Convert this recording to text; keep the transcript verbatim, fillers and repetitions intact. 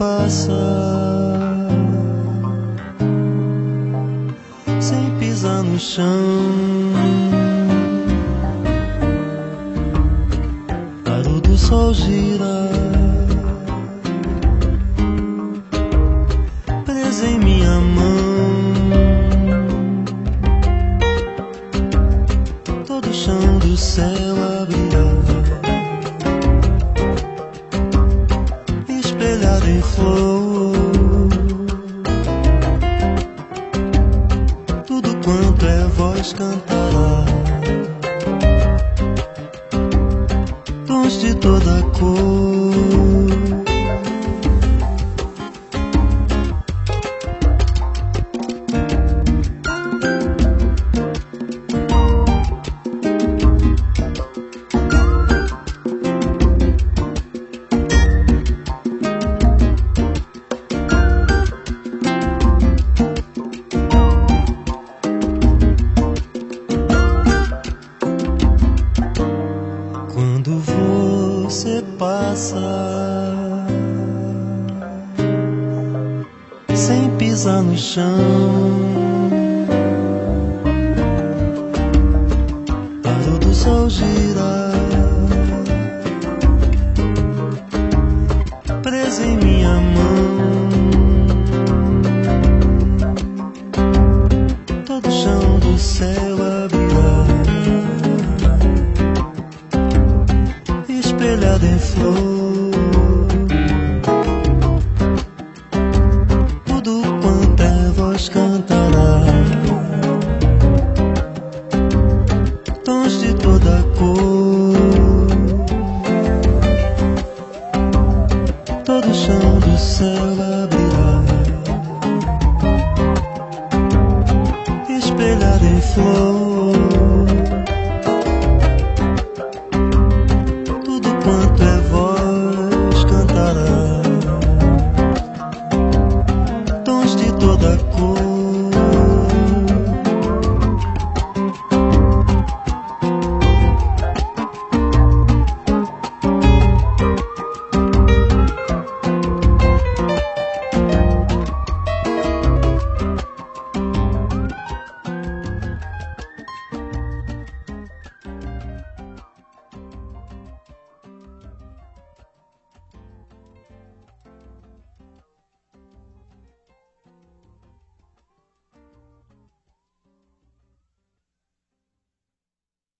passa sem pisar no chão. Claro do sol gira, presa em minha mão. Todo o chão do céu abrirá, espelhado em flor. Tudo quanto é voz cantará, tons de toda cor. Quando você passa sem pisar no chão, claro do sol gira, presa em minha mão. Todo o chão do céu abrirá, espelhado em flor. Tudo quanto é voz canta,